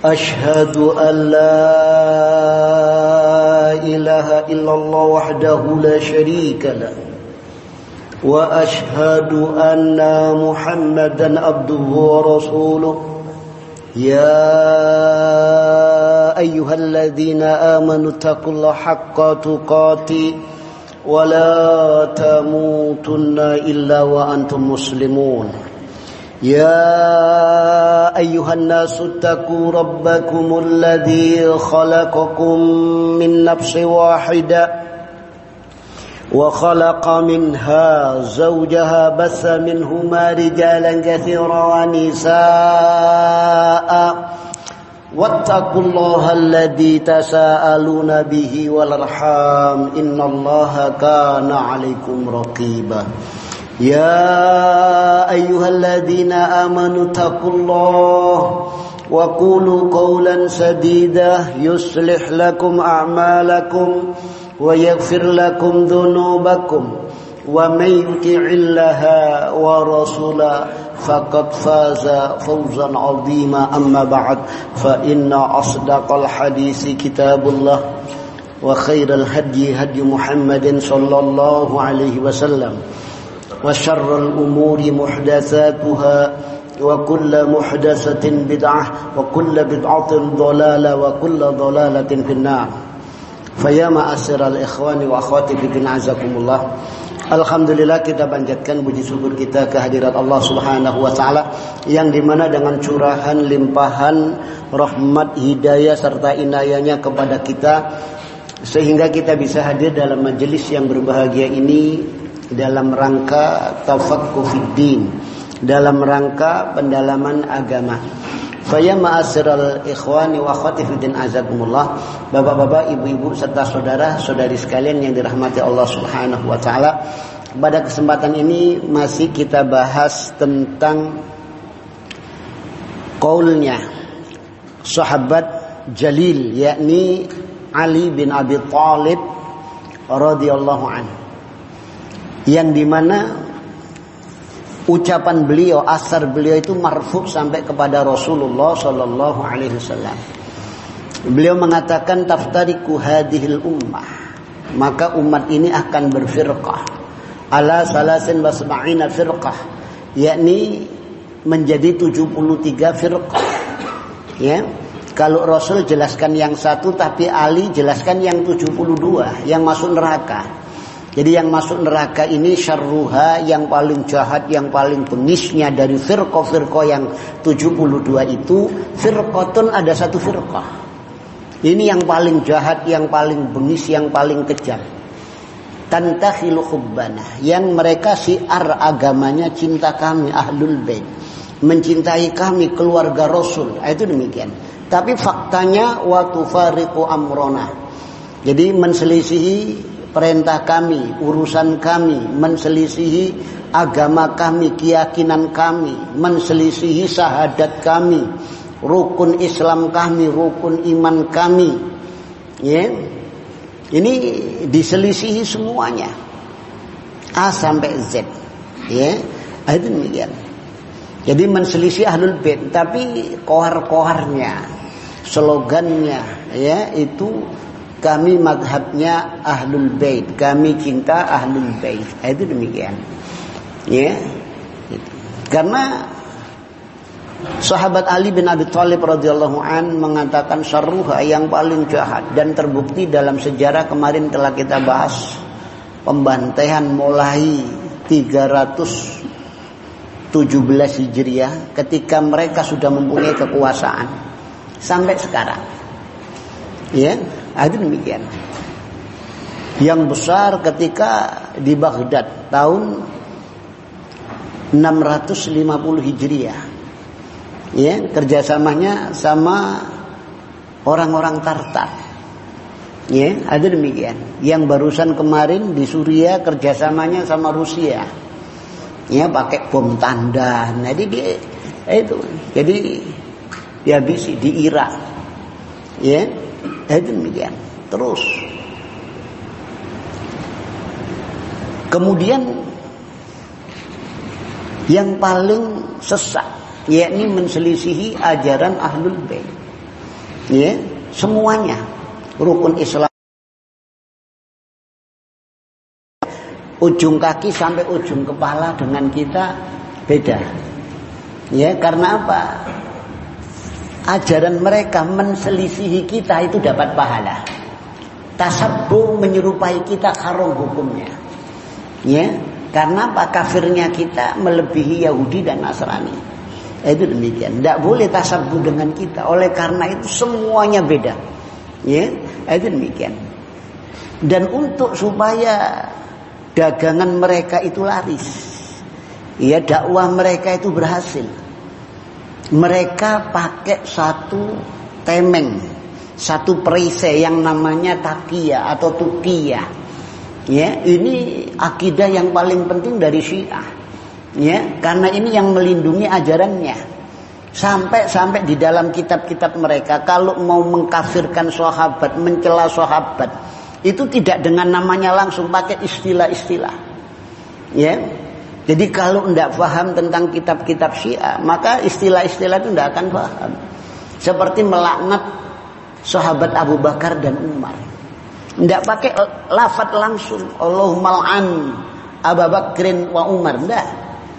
أشهد أن لا إله إلا الله وحده لا شريك له وأشهد أن محمدا عبده ورسوله يا أيها الذين آمنوا اتقوا الله حق تقاته ولا تموتن إلا وأنتم مسلمون يا أيها الناس اتقوا ربكم الذي خلقكم من نفس واحدة وخلق منها زوجها بث منهما رجالا كثيرا ونساء واتقوا الله الذي تساءلون به والأرحام إن الله كان عليكم رقيبا يا أيها الذين آمنوا اتقوا الله وقولوا قولا سديدا يصلح لكم أعمالكم ويغفر لكم ذنوبكم ومن يطع الله ورسوله فقد فاز فوزا عظيما أما بعد فإن أصدق الحديث كتاب الله وخير الهدي هدي محمد صلى الله عليه وسلم وشر الأمور محدثاتها وكل محدثة بدعة وكل بدعة ضلالة وكل ضلالة في النار فيا معاشر الإخوان وأخواتي في din azakumullah. Alhamdulillah, kita panjatkan puji syukur kita kehadirat Allah Subhanahu wa taala yang dimana dengan curahan limpahan rahmat, hidayah serta inayahnya kepada kita sehingga kita bisa hadir dalam majelis yang berbahagia ini dalam rangka tafaqquh fiddin, dalam rangka pendalaman agama. Faya ma'asyiral ikhwani wa akhwati fiddin azakumullah, bapak-bapak, ibu-ibu serta saudara-saudari sekalian yang dirahmati Allah Subhanahu wa taala. Pada kesempatan ini masih kita bahas tentang qaulnya sahabat jalil yakni Ali bin Abi Thalib radhiyallahu anhu, yang dimana ucapan beliau, asar beliau itu marfu' sampai kepada Rasulullah sallallahu alaihi wasallam. Beliau mengatakan taftariku hadhil ummah, maka umat ini akan berfirqah ala salasin wasma'ina firqah, yakni menjadi 73 firqah. Ya. Kalau Rasul jelaskan yang satu, tapi Ali jelaskan yang 72 yang masuk neraka. Jadi yang masuk neraka ini syarruha, yang paling jahat, yang paling bengisnya dari firqah-firqah yang 72 itu, firqatun, ada satu firqah. Ini yang paling jahat, yang paling bengis, yang paling kejam. Tantakhilu hubbana, yang mereka syiar agamanya cinta kami ahlul bait, mencintai kami keluarga Rasul. Itu demikian. Tapi faktanya wa tufariqu amrona. Jadi menselisihi perintah kami, urusan kami, menselisihi agama kami, keyakinan kami, menselisihi syahadat kami, rukun Islam kami, rukun iman kami. Ya. Ini diselisihi semuanya. A sampai Z. Ya. Itu demikian. Jadi menselisih ahlul bait, tapi kohar-koharnya, slogannya ya itu kami madhabnya ahlul bait, kami cinta ahlul bait. Itu demikian. Ya. Karena sahabat Ali bin Abi Thalib radhiyallahu an mengatakan syarruha, yang paling jahat, dan terbukti dalam sejarah kemarin telah kita bahas pembantaian mulai 317 Hijriah ketika mereka sudah mempunyai kekuasaan sampai sekarang. Ya. Itu demikian. Yang besar ketika di Baghdad tahun 650 Hijriah. Ya, kerjasamanya sama orang-orang Tartar. Ya, ada demikian. Yang barusan kemarin di Suriah kerjasamanya sama Rusia. Ya, pakai bom tanda. Nah, jadi itu. Jadi dihabisi di Irak. Ya, itu demikian. Terus. Kemudian yang paling sesat, yakni menselisihi ajaran Ahlul Bait. Ya, semuanya rukun Islam, ujung kaki sampai ujung kepala dengan kita beda. Ya, karena apa? Ajaran mereka menselisihi kita itu dapat pahala. Tasabbuh menyerupai kita haram hukumnya. Ya, karena apa? Kafirnya kita melebihi Yahudi dan Nasrani. Itu demikian. Tidak boleh tasabbuh dengan kita. Oleh karena itu semuanya beda. Ya, itu demikian. Dan untuk supaya dagangan mereka itu laris, ya, dakwah mereka itu berhasil, mereka pakai satu temeng, satu perisai yang namanya taqiyah atau tuqiyah. Ya, ini akidah yang paling penting dari Syiah. Ya, karena ini yang melindungi ajarannya. Sampai di dalam kitab-kitab mereka kalau mau mengkafirkan sahabat, mencela sahabat, itu tidak dengan namanya langsung, pakai istilah-istilah. Ya. Jadi kalau tidak paham tentang kitab-kitab Syiah, maka istilah-istilah itu tidak akan paham. Seperti melaknat sahabat Abu Bakar dan Umar. Tidak pakai lafaz langsung, Allahumma al'an Abu Bakrin wa Umar, tidak.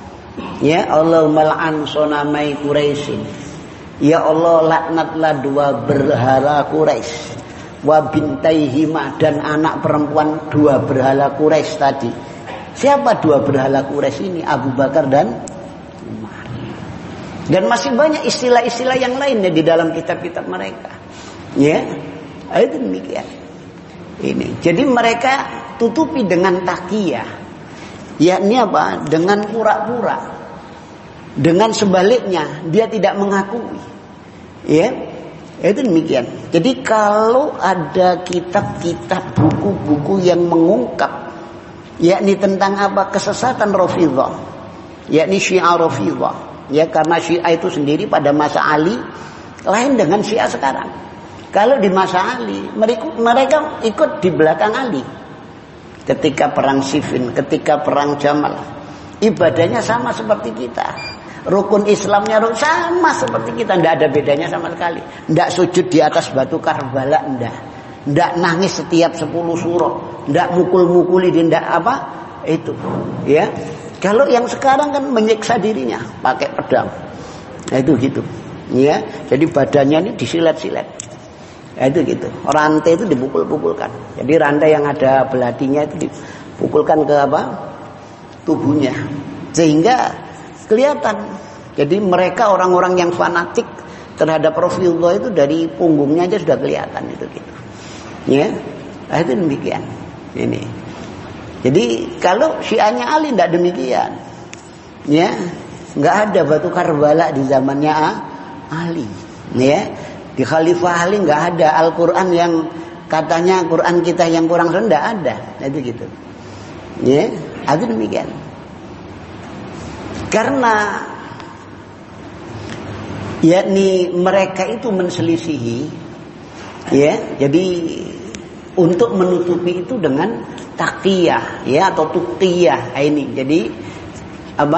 Ya, Allahumma al'an sonamai Quraisyin. Ya Allah, laknatlah dua berhala Quraisy, wa bintaihima, dan anak perempuan dua berhala Quraisy tadi. Siapa dua berhala Quraisy ini? Abu Bakar dan Umar. Dan masih banyak istilah-istilah yang lainnya di dalam kitab-kitab mereka. Ya, itu demikian. Ini. Jadi mereka tutupi dengan taqiyah. Yakni apa? Dengan pura-pura. Dengan sebaliknya dia tidak mengakui. Ya. Itu demikian. Jadi kalau ada kitab-kitab, buku-buku yang mengungkap yakni tentang apa? Kesesatan Rafidhah, yakni Syiah Rafidhah. Ya, karena Syiah itu sendiri pada masa Ali lain dengan Syiah sekarang. Kalau di masa Ali mereka ikut di belakang Ali. Ketika perang Siffin, ketika perang Jamal, ibadahnya sama seperti kita. Rukun Islamnya sama seperti kita, tidak ada bedanya sama sekali. Tidak sujud di atas batu Karbala, tidak nangis setiap 10 surah, tidak mukul-mukuli, tidak apa itu. Ya, kalau yang sekarang kan menyiksa dirinya pakai pedang, nah, itu gitu. Ya, jadi badannya ini disilet-silet. Ya, itu gitu. Rantai itu dipukul-pukulkan. Jadi rantai yang ada belatinya itu dipukulkan ke apa? Tubuhnya. Sehingga kelihatan. Jadi mereka orang-orang yang fanatik terhadap Rafidhah itu dari punggungnya aja sudah kelihatan itu gitu. Ya. Nah, itu demikian. Ini. Jadi kalau Syiahnya Ali tidak demikian. Ya. Enggak ada batu Karbala di zamannya Ali. Ya. Di Khalifah Ali nggak ada Al-Quran yang katanya Quran kita yang kurang rendah, ada. Itu gitu. Ya, itu demikian. Karena yakni mereka itu menselisihi, ya. Jadi untuk menutupi itu dengan taqiyah, ya, atau tuqiyah ini. Jadi apa?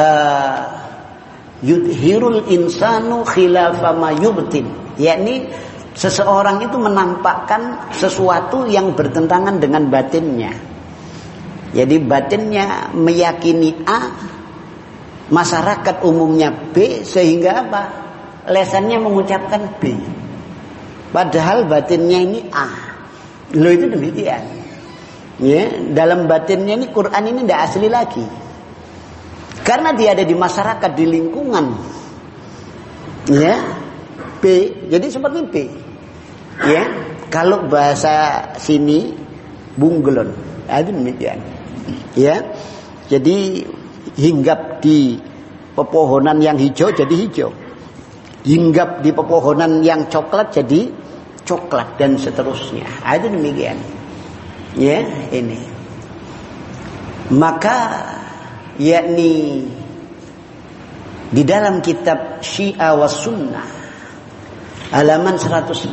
Yudhirul insanu khilafa ma yubtin. Yakni seseorang itu menampakkan sesuatu yang bertentangan dengan batinnya. Jadi batinnya meyakini A, masyarakat umumnya B, sehingga apa? Lesannya mengucapkan B. Padahal batinnya ini A. Loh, itu demikian. Ya, dalam batinnya ini Quran ini tidak asli lagi. Karena dia ada di masyarakat, di lingkungan. Ya. B, jadi seperti B. Ya, kalau bahasa sini bunglon, itu demikian. Ya, jadi hinggap di pepohonan yang hijau jadi hijau, hinggap di pepohonan yang coklat jadi coklat, dan seterusnya. Itu demikian. Ya, ini. Maka yakni di dalam kitab Syiah was Sunnah halaman 154,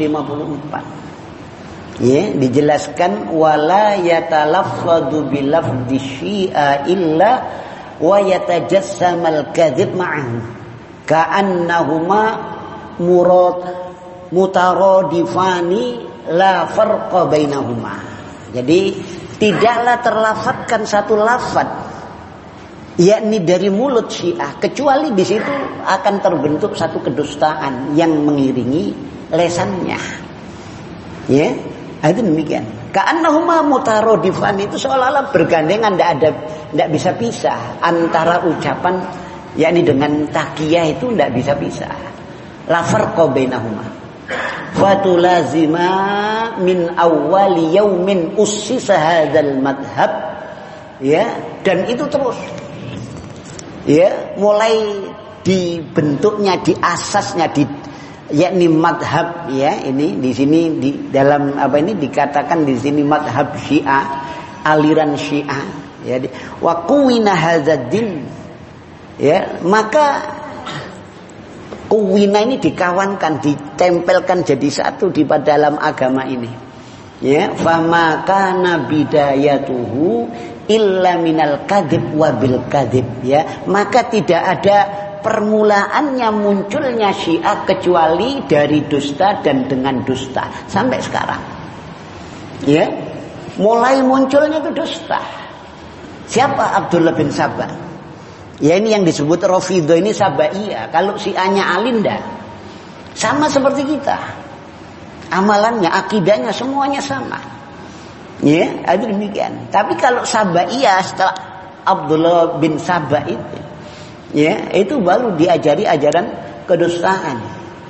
ya, dijelaskan wala yatalaffadhu bilafdhi Syiah illa wa yatajassamal kadhib ma'ahu ka'annahuma murad mutaradifani la farqa bainahuma. Jadi tidaklah terlafadzkan satu lafaz yakni dari mulut Syiah kecuali di situ akan terbentuk satu kedustaan yang mengiringi lesannya. Ya, itu demikian. Ka'annahuma mutaradifan itu seolah-olah bergandengan, tidak bisa pisah antara ucapan yakni dengan taqiyah itu tidak bisa pisah. La farqa bainahuma. Fatulazima min awwali yaumin ussisa hadzal madhab. Ya, dan itu terus. Ya, mulai dibentuknya, diasasnya, yakni madhab, ya, ini di sini di dalam apa ini dikatakan di sini madhab Syiah, aliran Syiah, ya, wa quwina hadzal-din, ya, maka kuwina ini dikawankan, ditempelkan jadi satu di dalam agama ini, ya, fama kana bidayatuhu illa minal kadhib wa bil kadhib, ya, maka tidak ada permulaannya munculnya Syiah kecuali dari dusta dan dengan dusta sampai sekarang. Ya, mulai munculnya itu dusta. Siapa Abdullah bin Saba? Ya, ini yang disebut Rafidhah ini Sabaiyah. Kalau Syiahnya Alinda sama seperti kita. Amalannya, akidahnya semuanya sama. Ya, itu demikian. Tapi kalau Sabaiyah setelah Abdullah bin Saba itu, ya, itu baru diajari ajaran kedustaan.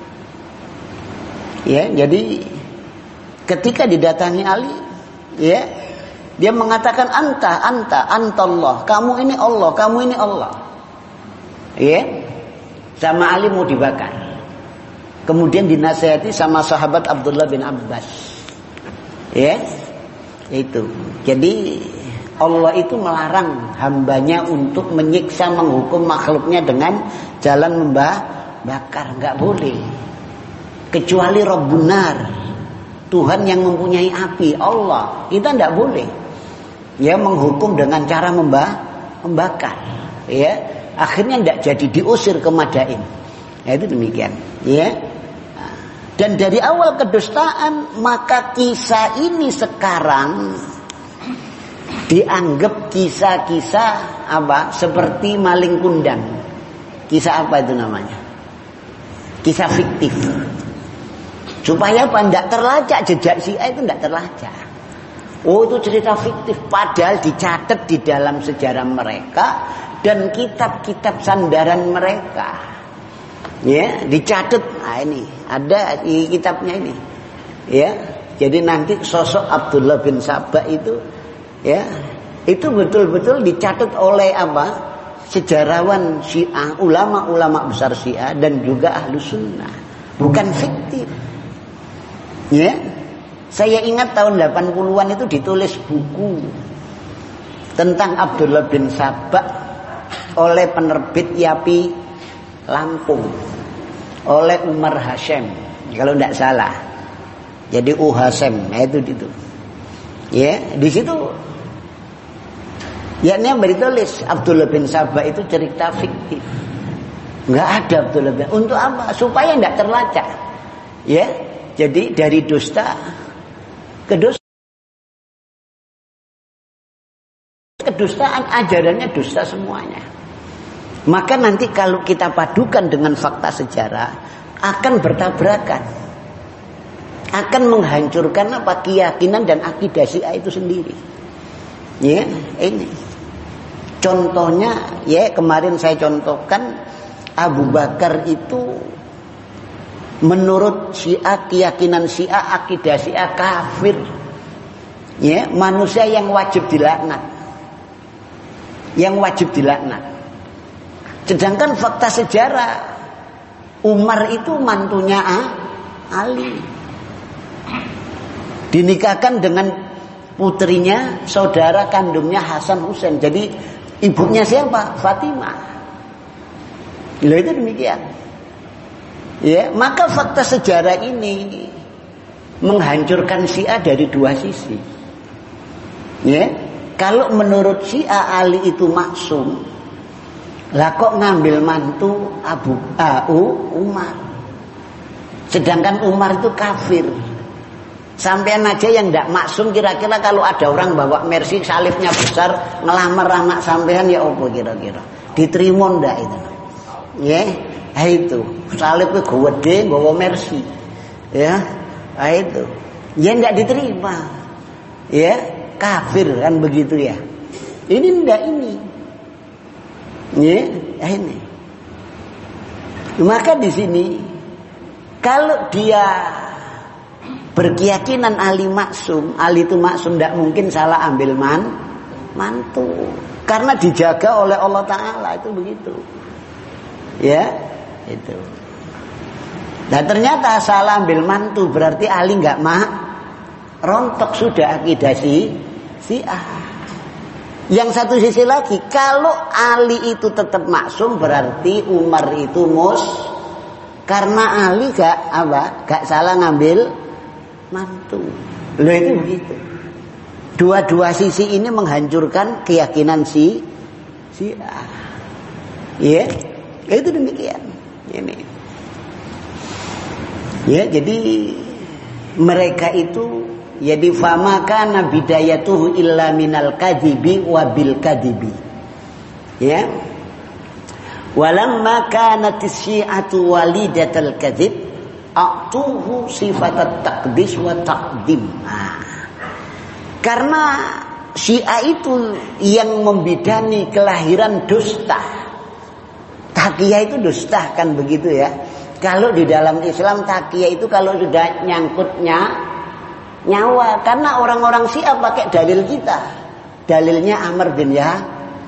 Ya, jadi ketika didatangi Ali, ya, dia mengatakan anta Allah, kamu ini Allah, kamu ini Allah. Ya, sama Ali mau dibakar. Kemudian dinasihati sama sahabat Abdullah bin Abbas. Ya, itu. Jadi Allah itu melarang hambanya untuk menyiksa, menghukum makhluknya dengan jalan membakar. Enggak boleh. Kecuali Rabbunar, Tuhan yang mempunyai api, Allah. Kita enggak boleh, ya, menghukum dengan cara membakar. Ya, akhirnya enggak jadi, diusir ke Madain. Ya, itu demikian. Ya. Dan dari awal kedustaan, maka kisah ini sekarang dianggap kisah-kisah apa? Seperti maling kundang. Kisah apa itu namanya? Kisah fiktif. Supaya apa? Tidak terlacak jejak Syiah itu, tidak terlacak. Oh, itu cerita fiktif, padahal dicatat di dalam sejarah mereka dan kitab-kitab sandaran mereka. Ya, dicatat. Nah, ini ada di kitabnya ini. Ya, jadi nanti sosok Abdullah bin Saba itu, ya, itu betul-betul dicatat oleh apa? Sejarawan Syiah, ulama-ulama besar Syiah dan juga Ahlus Sunnah. Bukan fiktif. Ya. Saya ingat tahun 80-an itu ditulis buku tentang Abdullah bin Saba oleh penerbit Yapi Lampung, oleh Umar Hasyim kalau tidak salah. Jadi Hasyim, itu. Ya, di situ yakni yang beritulis Abdullah bin Saba itu cerita fiktif. Enggak ada Abdullah bin. Untuk apa? Supaya tidak terlacak. Ya. Jadi dari dusta ke dusta. Kedustaan ajarannya dusta semuanya. Maka nanti kalau kita padukan dengan fakta sejarah akan bertabrakan. Akan menghancurkan apa? Keyakinan dan akidah Syiah itu sendiri. Ya, ini. Contohnya, ya, kemarin saya contohkan Abu Bakar itu menurut Syiah, keyakinan Syiah, akidah Syiah kafir. Ya, manusia yang wajib dilaknat. Yang wajib dilaknat. Sedangkan fakta sejarah Umar itu mantunya Ali. Dinikahkan dengan putrinya, saudara kandungnya Hasan Husain. Jadi ibunya siapa? Fatimah. Loh, itu demikian. Ya, maka fakta sejarah ini menghancurkan Syiah dari dua sisi. Ya, kalau menurut Syiah Ali itu maksum, lah kok ngambil mantu Umar? Sedangkan Umar itu kafir. Sampean aja yang tidak maksum, kira-kira kalau ada orang bawa Mercy salibnya besar ngelamar anak sampean ya apa kira-kira? Diterima ndak itu? Ya, itu. Salibnya gede bawa Mercy. Ya, itu. Ya ndak diterima. Ya, kafir kan begitu ya. Ini ndak ini. Ya, ini. Maka di sini kalau dia berkeyakinan Ali maksum, Ali itu maksum, tidak mungkin salah ambil mantu, karena dijaga oleh Allah Ta'ala, itu begitu. Ya, itu. Dan ternyata salah ambil mantu berarti Ali nggak rontok sudah akidah Syiah. Yang satu sisi lagi, kalau Ali itu tetap maksum berarti Umar itu karena Ali gak salah ngambil mantu. Loh itu begitu. Dua-dua sisi ini menghancurkan keyakinan Syiah. Ya, itu demikian. Ini. Ya, jadi mereka itu jadi fama kana bidayatuhu illa minal kadhibi wa bil kadhibi. Ya. Walamma kanat syi'atu walidatal kadhib a'tuhu sifatat taqdis wa taqdim. Karena Syiah itu yang membidani kelahiran dusta. Taqiyah itu dusta kan begitu ya. Kalau di dalam Islam taqiyah itu kalau sudah nyangkutnya nyawa, karena orang-orang Syiah pakai dalil kita. Dalilnya Amr bin Yahya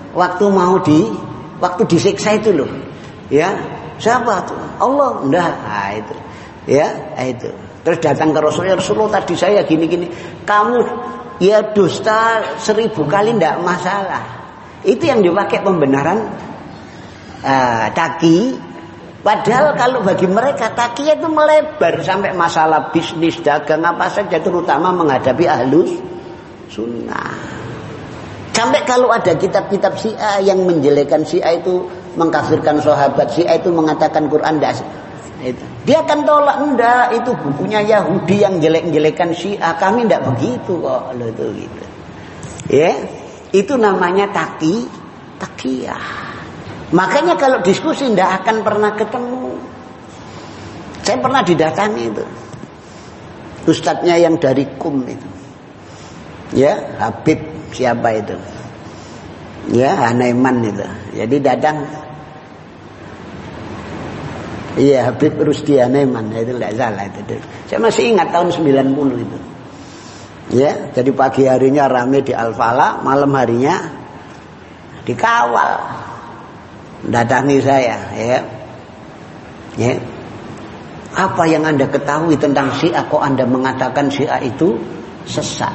waktu disiksa itu loh. Ya, siapa tuh? Allah. Enggak. Nah, itu. Ya, itu. Terus datang ke Rasulullah, tadi saya gini-gini. Kamu ya dusta 1000 kali enggak masalah. Itu yang dipakai pembenaran taqi. Padahal kalau bagi mereka taqiyah itu melebar sampai masalah bisnis, dagang apa saja, terutama menghadapi ahlus sunnah. Sampai kalau ada kitab-kitab Syiah yang menjelekan Syiah itu, mengkafirkan sahabat Syiah itu, mengatakan Quran tidak, dia akan tolak. Enggak, itu bukunya Yahudi yang jelek-jelekan Syiah, kami tidak begitu kok. Loh, itu gitu. Ya, itu namanya taqiyah. Makanya kalau diskusi tidak akan pernah ketemu. Saya pernah didatangi itu ustadznya yang dari KUM itu, ya, Habib siapa itu, ya, Hanaiman itu. Jadi datang, iya, Habib Rusdi Hanaiman itu, tidak salah itu. Saya masih ingat tahun 90 itu. Ya, jadi pagi harinya rame di Al-Falah, malam harinya dikawal. Datangi saya, ya. Ya. Apa yang Anda ketahui tentang Syiah, kok Anda mengatakan Syiah itu sesat?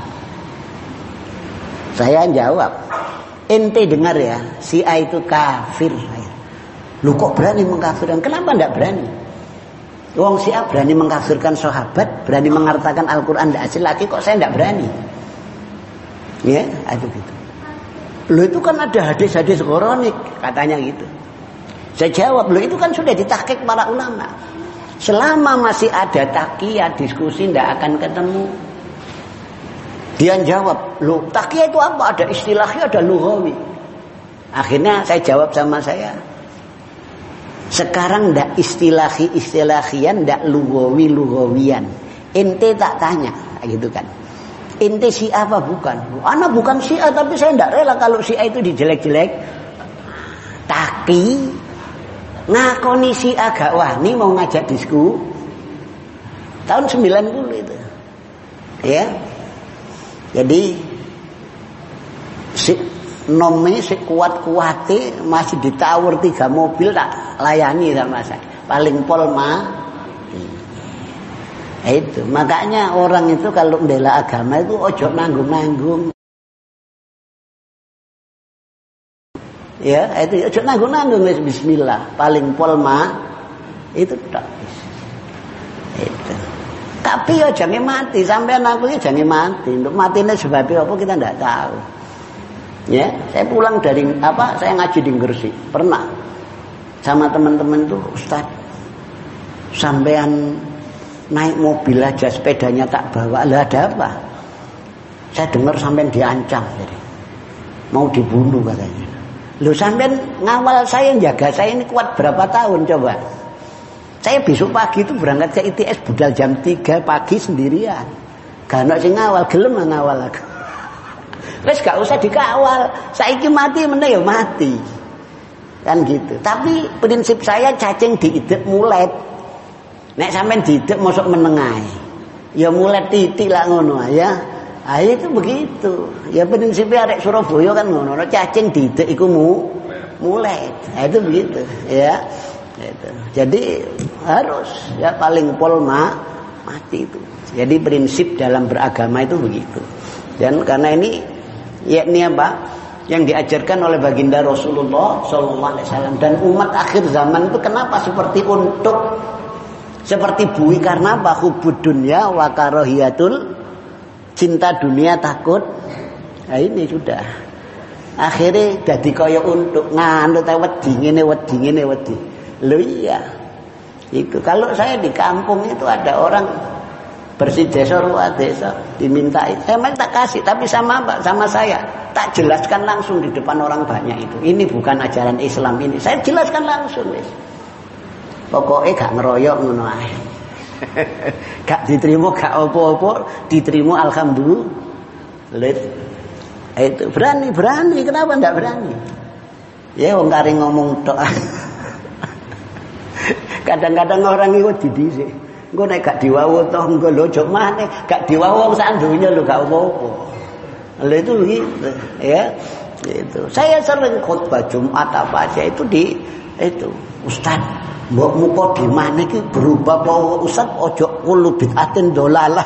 Saya jawab, ente dengar ya, Syiah itu kafir. Lu kok berani mengkafirkan? Kenapa enggak berani? Wong Syiah berani mengkafirkan sahabat, berani mengatakan Al-Quran tidak asli lagi, kok saya enggak berani? Ya, itu gitu. Loh itu kan ada hadis-hadis qoronik, katanya gitu. Saya jawab, loh itu kan sudah ditahqiq para ulama. Selama masih ada taqiyah, diskusi tidak akan ketemu. Dia jawab, loh taqiyah itu apa? Ada istilahnya, ada lughawi. Akhirnya saya jawab sama saya, sekarang tidak istilahian, tidak lughawian. Ente tak tanya, gitu kan. Ente Syiah apa bukan? Anak bukan Syiah, tapi saya tidak rela kalau Syiah itu dijelek-jelek. Tapi ngakoni Syiah gak wani mau ngajak disku tahun 90 itu. Ya. Jadi si nome si kuat-kuate masih ditawar 3 mobil tak layani sama saya. Paling pol itu. Makanya orang itu kalau membela agama itu ojo nanggung-nanggung. Ya, itu ojo nanggung-nanggung, bismillah. Paling pol itu tak. Itu. Tapi ya jangan mati, sampai aku ya jangan mati. Untuk matinya sebabnya apa kita tidak tahu. Ya, saya pulang dari saya ngaji di Gresik. Pernah sama teman-teman tuh, Ustaz, sampean naik mobil aja sepedanya tak bawa. Lah ada apa? Saya dengar sampean diancam jadi. Mau dibunuh katanya. Loh sampean ngawal saya, jaga saya ini kuat berapa tahun coba? Saya besok pagi itu berangkat ke ITS budal jam 3 pagi sendirian. Gak ono sing ngawal, gelem ngawal aku. Wes gak usah dikawal. Saiki mati meneh ya mati. Kan gitu. Tapi prinsip saya cacing diidek mulet. Nek sampean diidek mosok menengae. Ya mulet titik lah ngono ya. Ah itu begitu. Ya prinsipnya arek Surabaya kan ngono. Cacing diidek iku mulet. Nah, itu begitu ya. Itu. Jadi harus ya paling pol mati itu. Jadi prinsip dalam beragama itu begitu. Dan karena ini yakni apa? Yang diajarkan oleh baginda Rasulullah SAW dan umat akhir zaman itu kenapa seperti untuk seperti bui karena apa? Hubud dunya wa karahiyatul, cinta dunia takut. Nah ini sudah akhirnya jadi kaya untuk nganut wedi ngene wedi. Loh iya. Itu kalau saya di kampung itu ada orang bersih desa luar desa dimintai, saya main tak kasih, tapi sama saya tak jelaskan langsung di depan orang banyak itu. Ini bukan ajaran Islam ini. Saya jelaskan langsung wis. Pokoknya gak ngeroyok ngono ae. Gak diterima gak apa-apa, diterima alhamdulillah. Itu berani, kenapa ndak berani? Ya wong kari ngomong tok. Kadang-kadang orang itu didhisik. Engko nek gak diwawu toh engko lho jok maneh, gak diwawu sak donya lho gak apa-apa. Lha itu gitu ya. Itu. Saya sering khutbah Jumat apa aja itu di itu. Ustaz, mbok muka di mana iki berubah apa Ustaz ojo kulo bid'atin dolalah.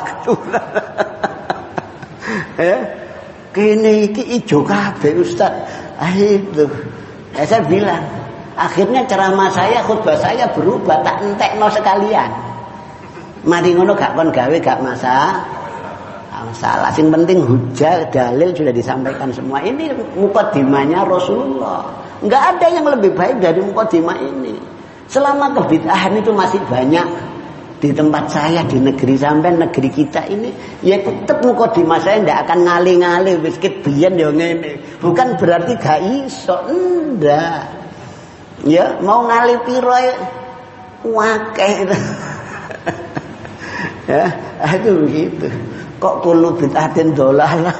Ya. Kene iki ijo kabeh Ustaz. Ah itu. Saya bilang, akhirnya ceramah saya, khutbah saya berubah, tak entekno sekalian. Mari ngono gak kon gawe gak masalah. Sing penting hujah dalil sudah disampaikan semua. Ini mukadimahnya Rasulullah. Enggak ada yang lebih baik dari mukadimah ini. Selama kebid'ahan itu masih banyak di tempat saya, di negeri sampean, negeri kita ini, ya tetap mukadimah saya ndak akan ngali-ngali wis ket biyen ya ngene. Bukan berarti gak iso, ndak. Ya, mau ngali piro wakeh. Ya, itu begitu. Kok kulo bid'atin dolalah.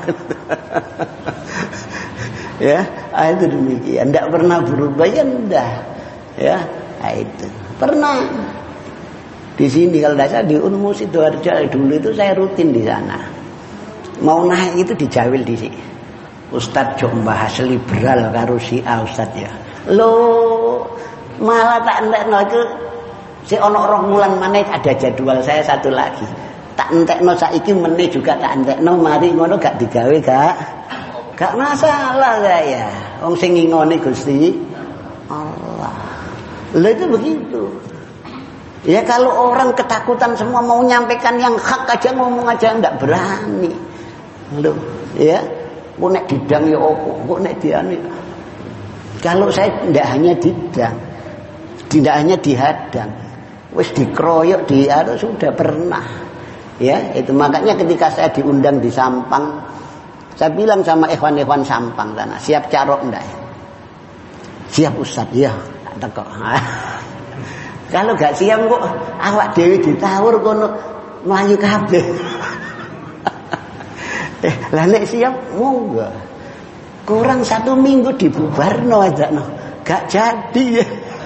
Ya, itu demikian. Tidak pernah berubah ya ndak. Ya, itu. Pernah. Di sini kalau dasar di Unmu Sidoarjo dulu itu saya rutin di sana. Mau naik itu dijawil di sini. Ustaz jok bahas liberal karo Syiah Ustaz ya. Loh, malah tak entekno itu si ono rong wulan maneh ada jadwal saya satu lagi. Tak entekno saiki meneh juga tak entekno, mari ngono gak digawe gak masalah saya. Wong sing ngingoni Gusti Allah. Lah itu begitu. Ya kalau orang ketakutan semua mau nyampaikan yang hak aja ngomong aja ndak berani. Loh, ya. Kok nek didang ya opo, kok nek diane. Kalau saya tidak hanya didang, tidak hanya dihadang, wis dikeroyok sudah pernah, ya itu makanya ketika saya diundang di Sampang, saya bilang sama ikhwan-ikhwan Sampang sana, siap carok ndak? Siap Ustaz, ya tak teko. Kalau gak siap kok awak dewi ditawur kono mlayu kabeh. Lah nek siap monggo. Kurang 1 minggu dibubarno aja no. Gak jadi.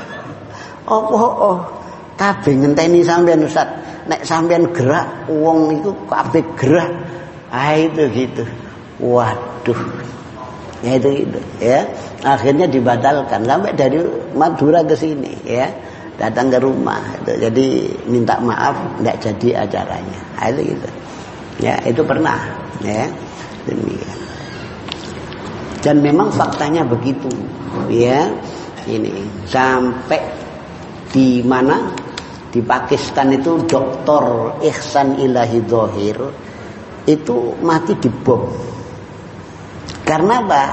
Kabeh ngenteni sampean Ustaz. Nek sampean gerak wong iku kabeh gerak. Ah itu gitu. Waduh. Ya itu ya. Akhirnya dibatalkan sampai dari Madura ke sini ya. Datang ke rumah itu. Jadi minta maaf enggak jadi acaranya. Ah itu gitu. Ya, itu pernah ya. Demikian. Dan memang faktanya begitu, ya. Ini sampai di mana? Di Pakistan itu Dr. Ihsan Ilahi Dhohir itu mati dibom. Karena apa?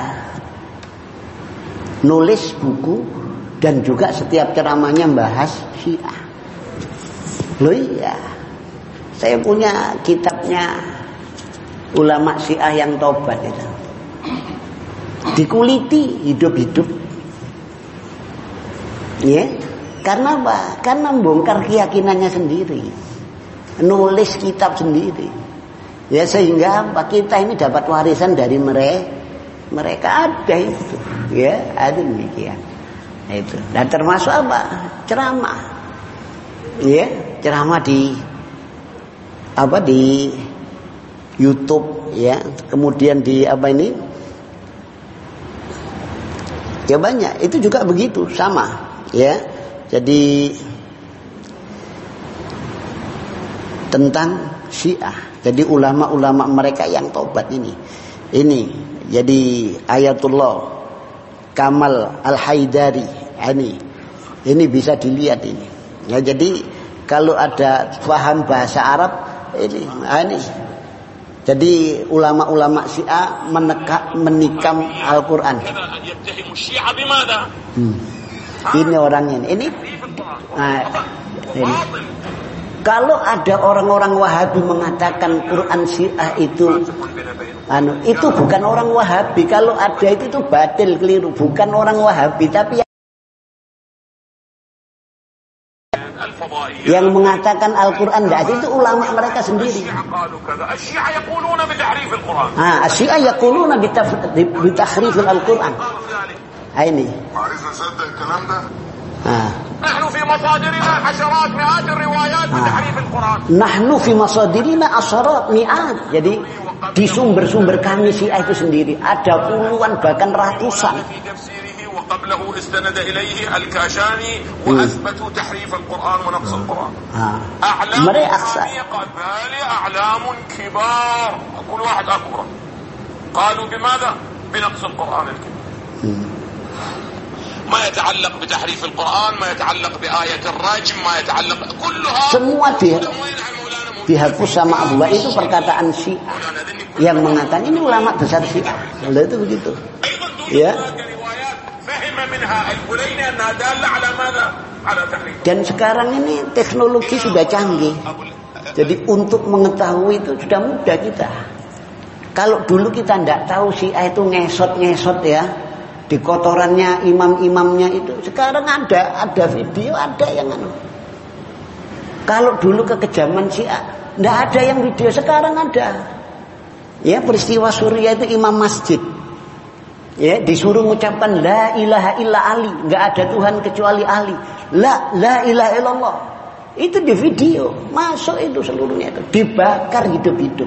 Nulis buku dan juga setiap ceramahnya bahas Syiah. Loh iya. Saya punya kitabnya ulama Syiah yang tobat itu. Dikuliti hidup-hidup. Ya, karena apa? Karena membongkar keyakinannya sendiri. Nulis kitab sendiri. Ya, sehingga apa? Kita ini dapat warisan dari mereka ada itu. Ya, ada demikian. Nah, itu. Dan termasuk apa? Ceramah. Ya, ceramah di YouTube ya. Kemudian di ya banyak. Itu juga begitu, sama. Ya, jadi tentang Syiah. Jadi ulama-ulama mereka yang tobat ini jadi Ayatullah Kamal Al-Haidari ini bisa dilihat ini. Ya, jadi kalau ada paham bahasa Arab ini. Jadi ulama-ulama Syiah menikam Al-Quran. Ini orangnya ini. Kalau ada orang-orang Wahabi mengatakan Quran Syiah itu bukan orang Wahabi. Kalau ada itu batil, keliru. Bukan orang Wahabi, tapi yang mengatakan Al-Quran tidak itu ulama mereka sendiri. Syiah yaquluna bitahrifil Al-Quran. Ini. نحن في مصادرنا عشرات مئات الروايات بتحريف القرآن. Nahnu fi masadirina asharat mi'at. Jadi di sumber-sumber kami Syiah itu sendiri ada puluhan bahkan ratusan. وقبله استند إليه الكاشاني وأثبتوا تحريف القرآن ونقص القرآن. أعلام أعلام كبار كل واحد أكبر قالوا بماذا؟ بنقص القرآن الكريم. ما يتعلق بتحريف القرآن، ما يتعلق بآية الرجم، ما يتعلق كلها semua dihapus sama Allah. Itu perkataan Syiah yang mengatakan ini ulama besar Syiah. Lalu itu begitu. Ya. Dan sekarang ini teknologi sudah canggih. Jadi untuk mengetahui itu sudah mudah kita. Kalau dulu kita tidak tahu Syiah itu ngesot-ngesot ya. Di kotorannya imam-imamnya itu. Sekarang ada video, ada yang Kalau dulu kekejaman Syiah tidak ada yang video, sekarang ada. Ya, peristiwa Suriah itu imam masjid. Ya, disuruh mengucapkan la ilaha illa Ali, enggak ada Tuhan kecuali Ali. La ilaha illallah. Itu di video, masuk itu seluruhnya itu, dibakar hidup-hidup.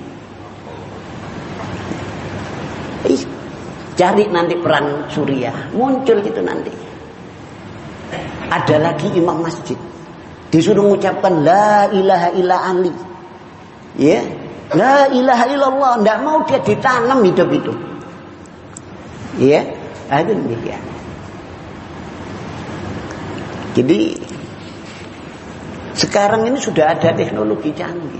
Cari nanti perang Suriah, muncul itu nanti. Ada lagi imam masjid disuruh mengucapkan la ilaha illa Ali. Ya, la ilaha illallah, enggak mau dia ditanam hidup-hidup. Ya, ada demikian. Jadi sekarang ini sudah ada teknologi canggih.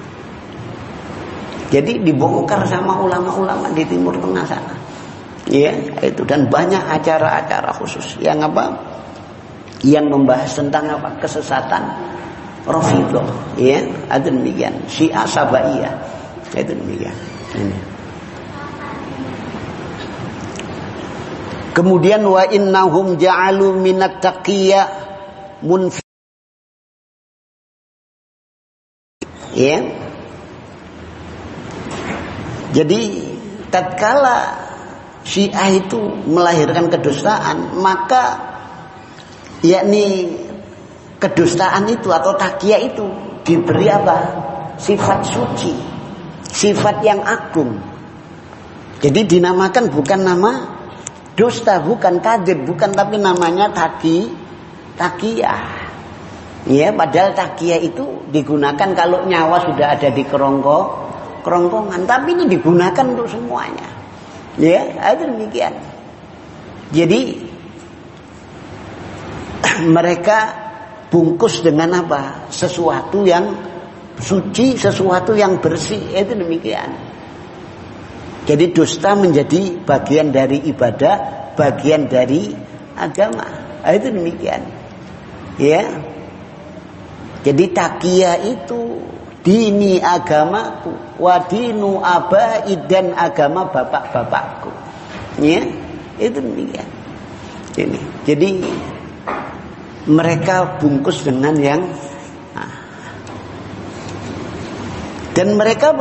Jadi dibongkar sama ulama-ulama di Timur Tengah sana. Ya, itu dan banyak acara-acara khusus yang yang membahas tentang kesesatan Rafidhah, ya, ada demikian. Syiah Sabaiyah, itu demikian. Ini. Kemudian wa innahum ja'alu minat taqiyya munfi. Ya. Jadi tatkala Syiah itu melahirkan kedustaan, maka yakni kedustaan itu atau taqiyya itu diberi sifat suci, sifat yang agung. Jadi dinamakan bukan nama dusta, bukan kadzib, bukan, tapi namanya taqiyah. Ya, padahal taqiyah itu digunakan kalau nyawa sudah ada di kerongkongan, tapi ini digunakan untuk semuanya. Ya, ada demikian. Jadi mereka bungkus dengan sesuatu yang suci, sesuatu yang bersih, itu demikian. Jadi dusta menjadi bagian dari ibadah, bagian dari agama. Itu demikian. Ya. Jadi taqiyah itu Dini agamaku, wa dinu abai, dan agama bapak-bapakku. Ya, itu demikian. Ini. Jadi mereka bungkus dengan yang dan mereka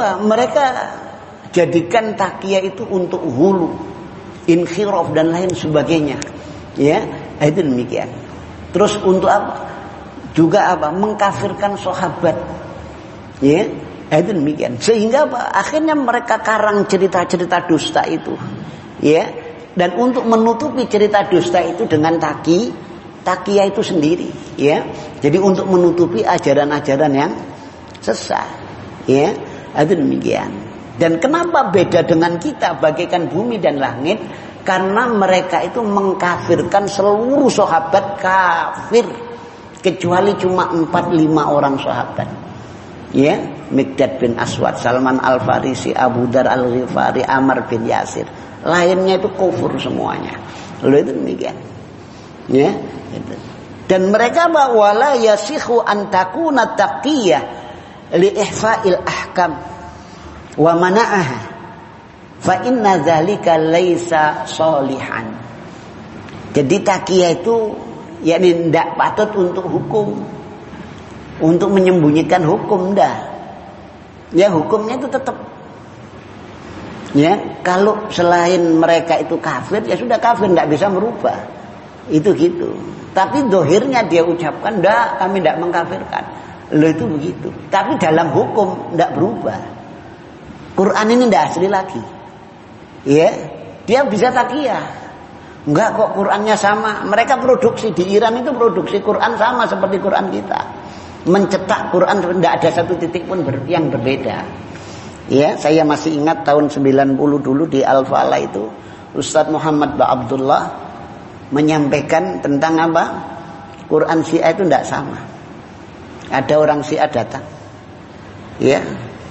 jadikan taqiyah itu untuk hulu, inkhiraf dan lain sebagainya. Ya, itu demikian. Terus untuk apa? Juga apa? Mengkafirkan sahabat. Ya, itu demikian. Sehingga apa? Akhirnya mereka karang cerita-cerita dusta itu. Ya, dan untuk menutupi cerita dusta itu dengan taqiyah itu sendiri. Ya, jadi untuk menutupi ajaran-ajaran yang sesat. Ya, itu demikian. Dan kenapa beda dengan kita bagaikan bumi dan langit? Karena mereka itu mengkafirkan seluruh sahabat kafir kecuali cuma 4-5 orang sahabat. Ya, Miqdad bin Aswad, Salman Al-Farisi, Abu Dar Al-Ghifari, Ammar bin Yasir. Lainnya itu kufur semuanya. Lalu itu demikian. Ya, itu. Dan mereka wala yasikhu an takuna taqiyah li ihfa'il ahkam wa mana'aha. Fa inna dzalika laisa sholihan. Jadi taqiyah itu yakni tidak patut untuk hukum, untuk menyembunyikan hukum dah. Ya, hukumnya itu tetap. Ya, kalau selain mereka itu kafir, ya sudah kafir, tidak bisa merubah. Itu gitu. Tapi dohirnya dia ucapkan, enggak, kami tidak mengkafirkan. Loh, itu begitu. Tapi dalam hukum tidak berubah. Quran ini tidak asli lagi. Ya, dia bisa taqiyah. Enggak kok, Qurannya sama. Mereka produksi di Iran itu produksi Quran sama seperti Quran kita. Mencetak Quran tidak ada satu titik pun yang berbeda. Ya, saya masih ingat tahun 90 dulu di Al-Falah itu Ustadz Muhammad Ba Abdullah menyampaikan tentang apa? Quran Syiah itu tidak sama. Ada orang Syiah datang. Ya,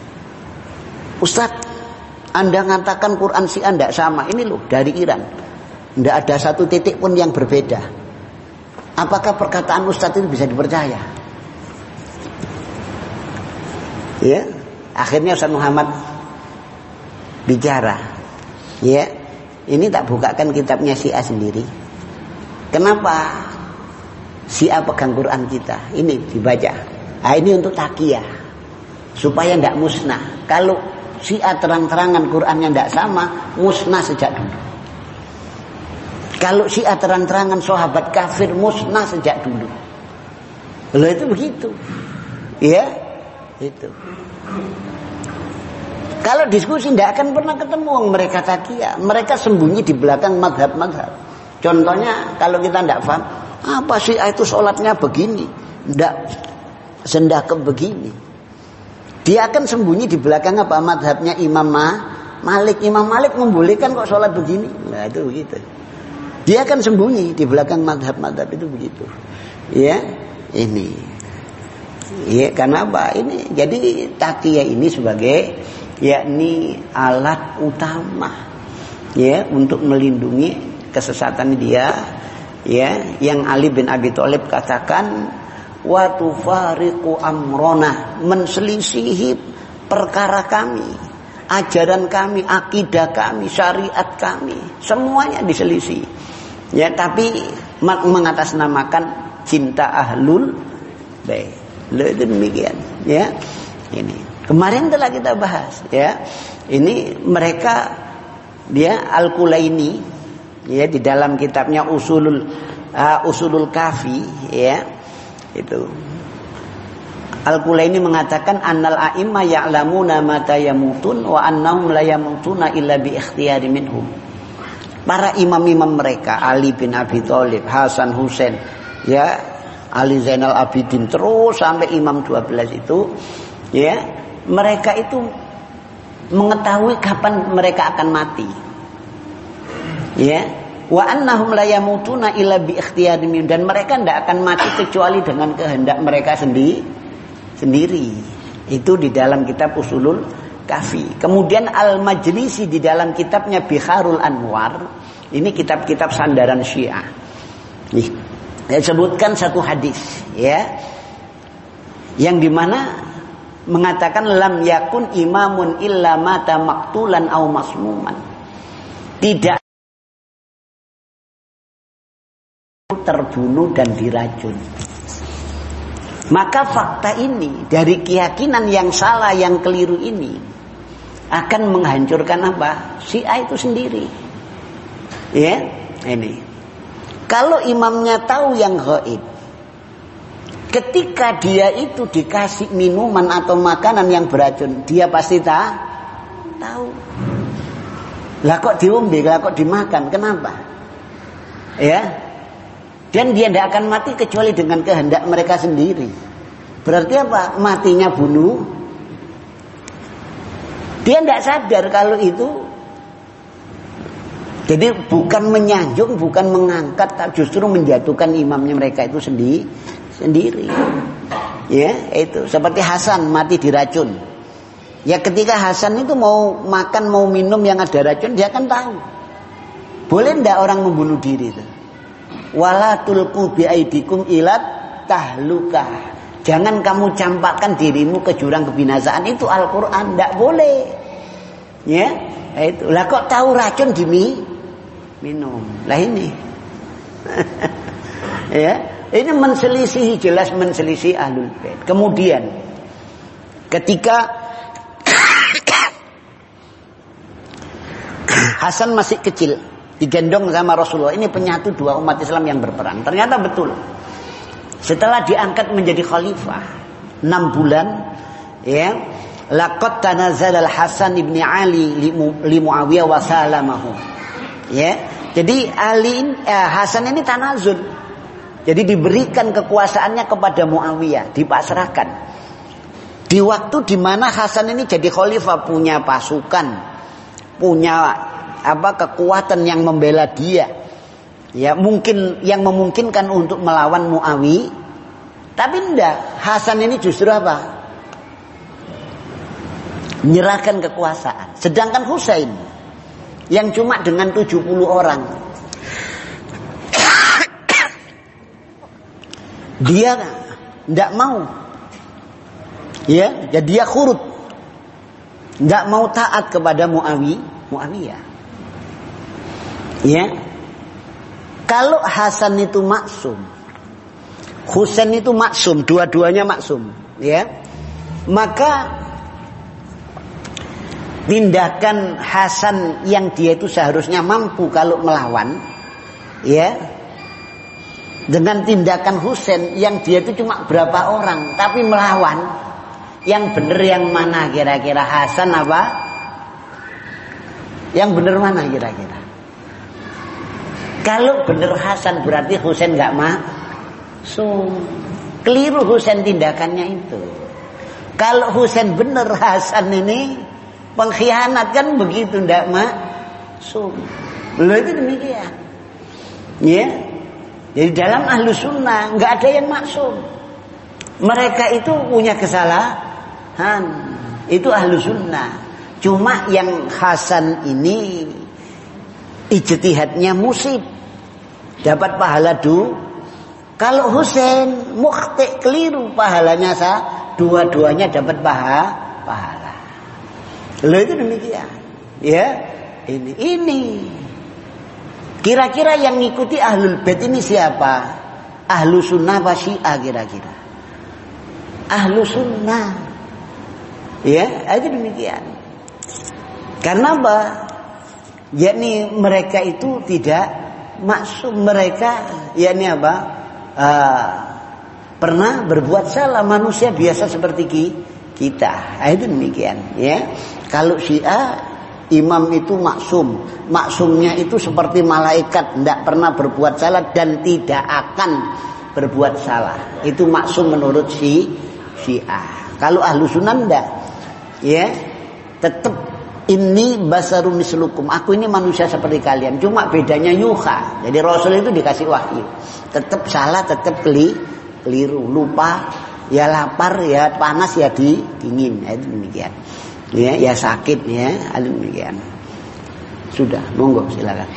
Ustadz, Anda mengatakan Quran Syiah tidak sama. Ini loh dari Iran. Tidak ada satu titik pun yang berbeda. Apakah perkataan Ustadz itu bisa dipercaya? Ya, akhirnya Ustadz Muhammad bicara. Ya, ini tak bukakan kitabnya Syiah sendiri. Kenapa Syiah pegang Quran kita? Ini dibaca. Nah, ini untuk taqiyah supaya tidak musnah. Kalau Syiah terang-terangan Qurannya tidak sama, musnah sejak dulu. Kalau Syiah terang-terangan sahabat kafir, musnah sejak dulu. Loh, itu begitu. Ya, itu. Kalau diskusi tidak akan pernah ketemu mereka taqiyah. Mereka sembunyi di belakang madhab-madhab. Contohnya kalau kita tidak paham, apa Syiah itu sholatnya begini, tidak sendakep begini. Dia akan sembunyi di belakang apa? Madhabnya Imam Malik. Imam Malik membolehkan kok sholat begini. Nah, itu begitu. Dia akan sembunyi di belakang madhab-madhab itu begitu. Ya, ini. Ya, karena apa? Ini jadi taqiyah ini sebagai yakni alat utama ya untuk melindungi kesesatan dia. Ya, yang Ali bin Abi Thalib katakan wa tufariqu amrona, menselisihi perkara kami, ajaran kami, akidah kami, syariat kami, semuanya diselisih. Ya, tapi mengatasnamakan cinta ahlul bait. Itu demikian, ya. Ini kemarin telah kita bahas, ya. Ini mereka dia Al-Kulaini, ya, di dalam kitabnya Usulul Kafi, ya. Itu Al-Kulaini mengatakan annal a'imma ya'lamuna mata yamutun wa annahum la yamutuna illa bi ikhtiyari minhum. Para imam-imam mereka, Ali bin Abi Thalib, Hasan Husain, ya, Ali Zainal Abidin, terus sampai Imam 12 itu, ya, mereka itu mengetahui kapan mereka akan mati. Ya, wa annahum la yamutuna illa bi ikhtiyari minhum, dan mereka tidak akan mati kecuali dengan kehendak mereka sendiri. Itu di dalam kitab Usulul Kafi. Kemudian Al-Majlisi di dalam kitabnya Biharul Anwar, ini kitab-kitab sandaran Syiah. Nih, saya sebutkan satu hadis, ya, yang dimana mengatakan lam yakun imamun illa mata maqtulan aw masmuman. Tidak terbunuh dan diracun. Maka fakta ini dari keyakinan yang salah, yang keliru ini akan menghancurkan apa? Syiah itu sendiri. Ya, ini. Kalau imamnya tahu yang gaib, ketika dia itu dikasih minuman atau makanan yang beracun, dia pasti tahu. Lah kok diombe, lah kok dimakan, kenapa? Ya. Dan dia tidak akan mati kecuali dengan kehendak mereka sendiri. Berarti apa? Matinya bunuh. Dia tidak sadar kalau itu. Jadi bukan menyanjung, bukan mengangkat, justru menjatuhkan imamnya mereka itu sendiri. Ya, itu seperti Hasan mati diracun. Ya ketika Hasan itu mau makan, mau minum yang ada racun, dia kan tahu. Boleh tidak orang membunuh diri itu? Wala tulqu biaidikum ilat tahlukah. Jangan kamu campakkan dirimu ke jurang kebinasaan. Itu Al-Quran, tidak boleh. Ya, itu. Lah kok tahu racun minum. Lah ini. Ya, ini menselisihi, jelas menselisihi Ahlul Bait. Kemudian ketika Hasan masih kecil, digendong sama Rasulullah. Ini penyatu dua umat Islam yang berperang. Ternyata betul. Setelah diangkat menjadi khalifah 6 bulan, ya, laqad tanazzala al-Hasan ibn Ali li Muawiyah wa salamahu. Ya. Jadi Hasan ini tanazul. Jadi diberikan kekuasaannya kepada Muawiyah, dipasrahkan. Di waktu di mana Hasan ini jadi khalifah, punya pasukan, punya kekuatan yang membela dia, ya mungkin yang memungkinkan untuk melawan Muawiyah. Tapi enggak, Hasan ini justru apa? Menyerahkan kekuasaan. Sedangkan Husain yang cuma dengan 70 orang, dia enggak mau, ya, jadi dia khurut, enggak mau taat kepada Muawiyah. Ya, kalau Hasan itu maksum, Husain itu maksum, dua-duanya maksum, ya, maka tindakan Hasan yang dia itu seharusnya mampu kalau melawan, ya, dengan tindakan Husain yang dia itu cuma berapa orang tapi melawan, yang benar yang mana kira-kira? Hasan apa? Yang benar mana kira-kira? Kalau benar Hasan berarti Husain enggak maksum. Keliru Husain tindakannya itu. Kalau Husain benar, Hasan ini pengkhianat, kan begitu, enggak maksum. Loh, itu demikian. Ya. Jadi dalam Ahlus Sunnah enggak ada yang maksum. Mereka itu punya kesalahan. Itu Ahlus Sunnah. Cuma yang Hasan ini ijtihadnya musib, dapat pahala Kalau Husain mukhti, keliru, pahalanya dua-duanya dapat pahala. Loh, itu demikian. Ya, ini. Kira-kira yang ngikuti Ahlul Bait ini siapa? Ahlu Sunnah apa Syiah kira-kira? Ahlu Sunnah. Ya, itu demikian. Karena apa? Yakni mereka itu tidak maksum. Mereka yakni apa? Pernah berbuat salah, manusia biasa seperti kita. Itu demikian, ya. Kalau Syiah, imam itu maksum. Maksumnya itu seperti malaikat, tidak pernah berbuat salah dan tidak akan berbuat salah. Itu maksum menurut Syiah. Kalau Ahlu Sunnah enggak, ya, tetap ini basarun mislukum. Aku ini manusia seperti kalian. Cuma bedanya yuha. Jadi Rasul itu dikasih wahyu. Tetap salah, tetap keliru, lupa, ya lapar, ya panas, ya dingin. Ya, itu demikian. Ya sakit, ya, demikian. Sudah, monggo silakan.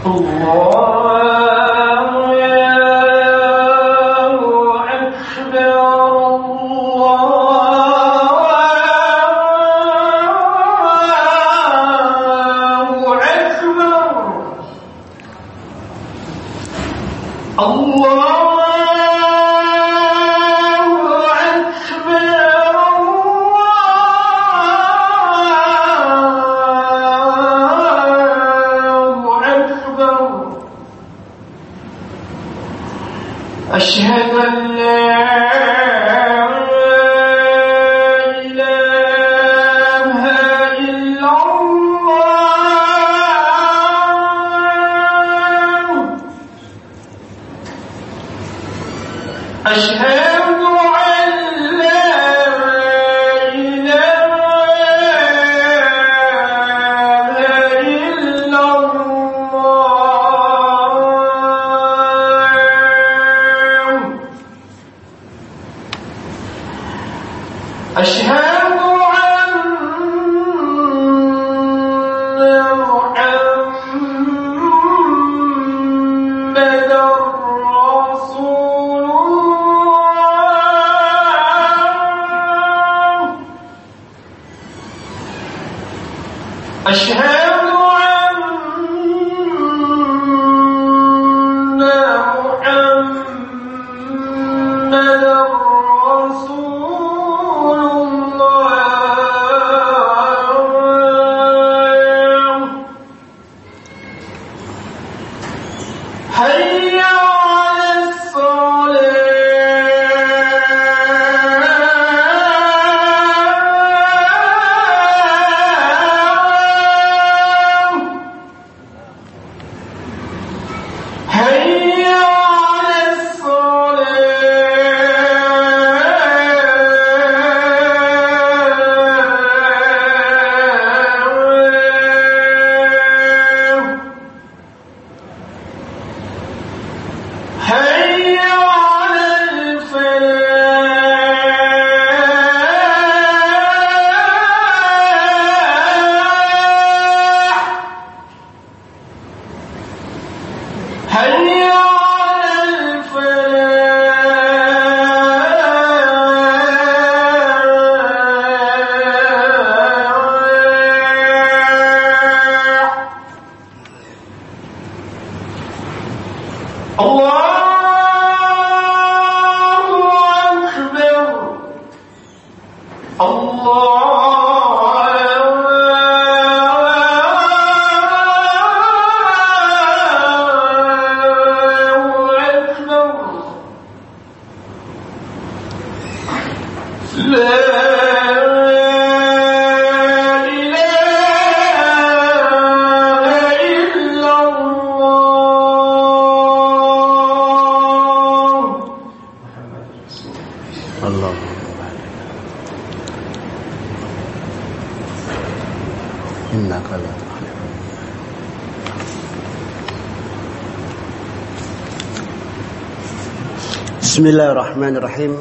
Bismillahirrahmanirrahim.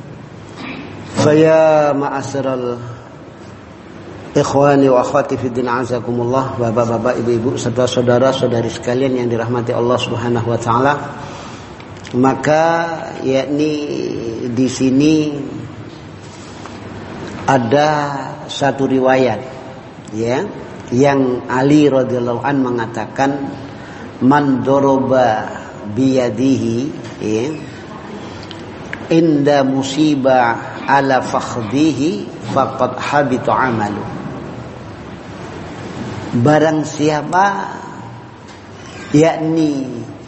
Faya ma'asyiral ikhwani wa akhwati fid din azakumullah, bapak-bapak, ibu-ibu serta saudara-saudari sekalian yang dirahmati Allah Subhanahu wa taala. Maka yakni di sini ada satu riwayat ya yang Ali radhiyallahu an mengatakan man doroba biyadihi ya inda musibah ala fakhdihi faqad habita amalu. Barang siapa yakni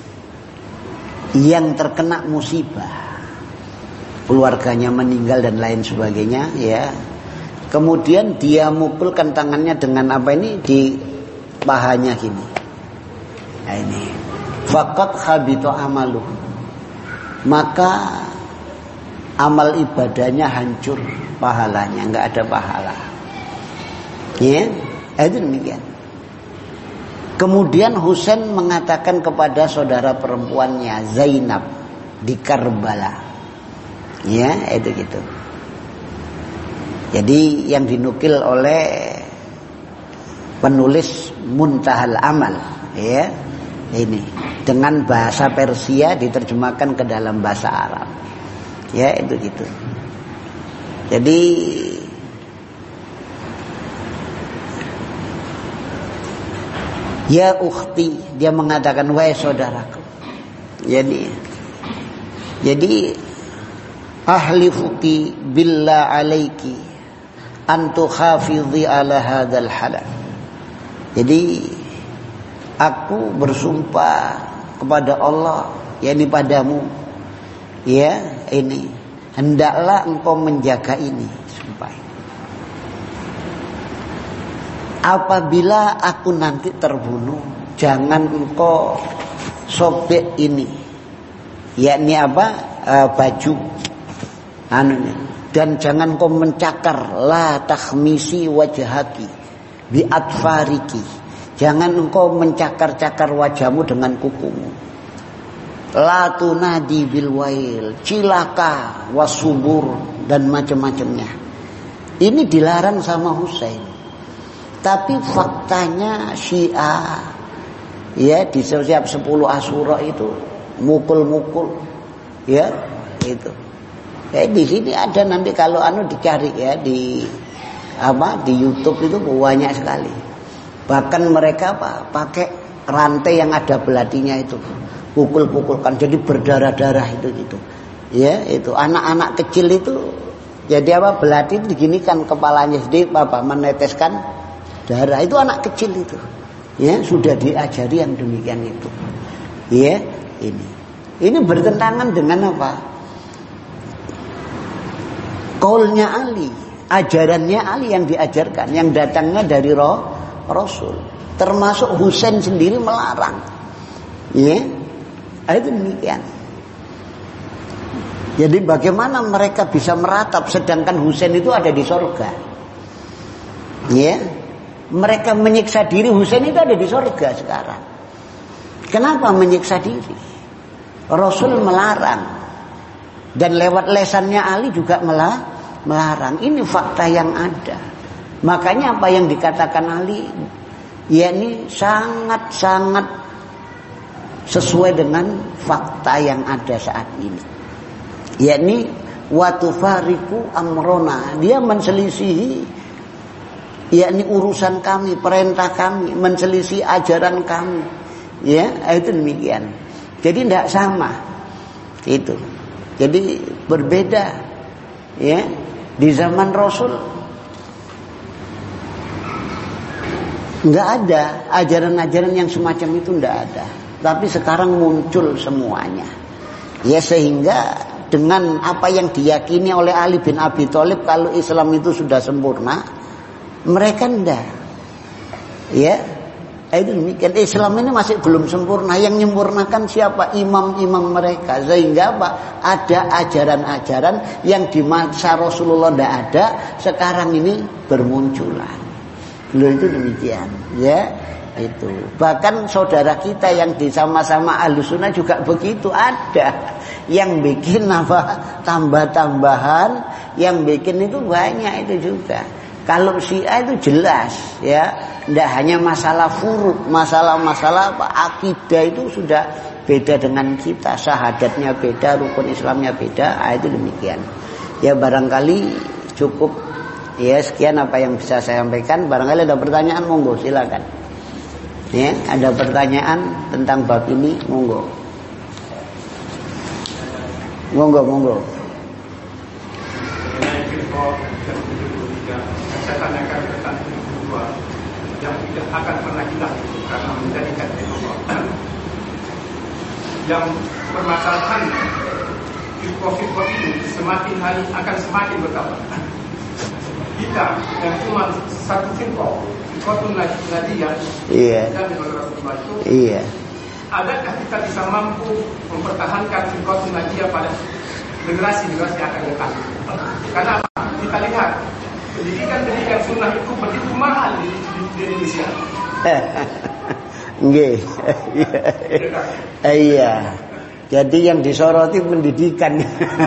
yang terkena musibah, keluarganya meninggal dan lain sebagainya ya, kemudian dia mukulkan tangannya dengan apa ini di pahanya gini, nah ini faqad habita amalu, maka amal ibadahnya hancur, pahalanya enggak ada pahala. Ya, itu demikian. Kemudian Husain mengatakan kepada saudara perempuannya Zainab di Karbala. Ya, itu gitu. Jadi yang dinukil oleh penulis Muntahal Amal, ya, Ini dengan bahasa Persia diterjemahkan ke dalam bahasa Arab. Ya, itu gitu. Jadi ya ukhti, dia mengatakan wahai saudaraku. Jadi ahlifuki billah alaiki antu khafidhi ala hadzal halal. Jadi aku bersumpah kepada Allah, yakni padamu, ya ini, hendaklah engkau menjaga ini, sumpah. Apabila aku nanti terbunuh, jangan engkau sobek ini, yakni apa, baju, dan jangan engkau mencakar, la takhmisi wajhaki bi atfariki. Jangan engkau mencakar-cakar wajahmu dengan kukumu. La tunadi bil wail, cilaka wasubur dan macam-macamnya. Ini dilarang sama Husain. Tapi faktanya Syiah, ya, di setiap 10 Asyura itu mukul-mukul, ya, itu. Ya, di sini ada nanti kalau dicari ya di YouTube itu banyak sekali. Bahkan mereka pakai rantai yang ada belatinya itu, pukul-pukulkan jadi berdarah-darah itu gitu. Ya, itu anak-anak kecil itu jadi belati itu diginikan kepalanya sedikit meneteskan darah. Itu anak kecil itu. Ya, sudah diajari yang demikian itu. Ya, ini bertentangan dengan apa? Qaulnya Ali, ajarannya Ali yang diajarkan, yang datangnya dari Rasul. Termasuk Husain sendiri melarang. Ya, itu demikian. Jadi bagaimana mereka bisa meratap sedangkan Husain itu ada di surga? Ya, mereka menyiksa diri, Husain itu ada di surga sekarang. Kenapa menyiksa diri? Rasul melarang. Dan lewat lesannya Ali juga melarang. Ini fakta yang ada. Makanya apa yang dikatakan Ali, yakni sangat-sangat sesuai dengan fakta yang ada saat ini. Yakni watufariku amrona, dia menselisihi yakni urusan kami, perintah kami, menselisih ajaran kami. Ya, itu demikian. Jadi tidak sama. Itu. Jadi berbeda. Ya, di zaman Rasul enggak ada ajaran-ajaran yang semacam itu, enggak ada. Tapi sekarang muncul semuanya. Ya, sehingga dengan apa yang diyakini oleh Ali bin Abi Thalib kalau Islam itu sudah sempurna, mereka enggak. Ya, itu demikian. Islam ini masih belum sempurna. Yang menyempurnakan siapa? Imam-imam mereka. Sehingga apa? Ada ajaran-ajaran yang di masa Rasulullah enggak ada, sekarang ini bermunculan. Loh, itu demikian, ya, itu. Bahkan saudara kita yang di sama-sama Ahlussunnah juga begitu, ada yang bikin tambah-tambahan, yang bikin itu banyak itu juga. Kalau Syiah itu jelas, ya, tidak hanya masalah furud, masalah-masalah akidah itu sudah beda dengan kita, syahadatnya beda, rukun Islamnya beda, itu demikian. Ya, barangkali cukup. Ya, sekian apa yang bisa saya sampaikan. Barangkali ada pertanyaan, monggo silakan. Ya, ada pertanyaan tentang bab ini, monggo. Monggo. Saya tanyakan tentang kedua yang tidak akan pernah hilang karena menjadikan Allah. Yang permasalahan fikih ini semakin hari akan semakin bertambah. Kita yang cuma satu fikih Nadiyah, dan Rasulullah itu, adakah kita bisa mampu mempertahankan fikih Nadiyah pada generasi-generasi yang akan datang? Karena kita lihat pendidikan sunnah itu begitu mahal di Indonesia. Nggih. Iya. Jadi yang disoroti pendidikan.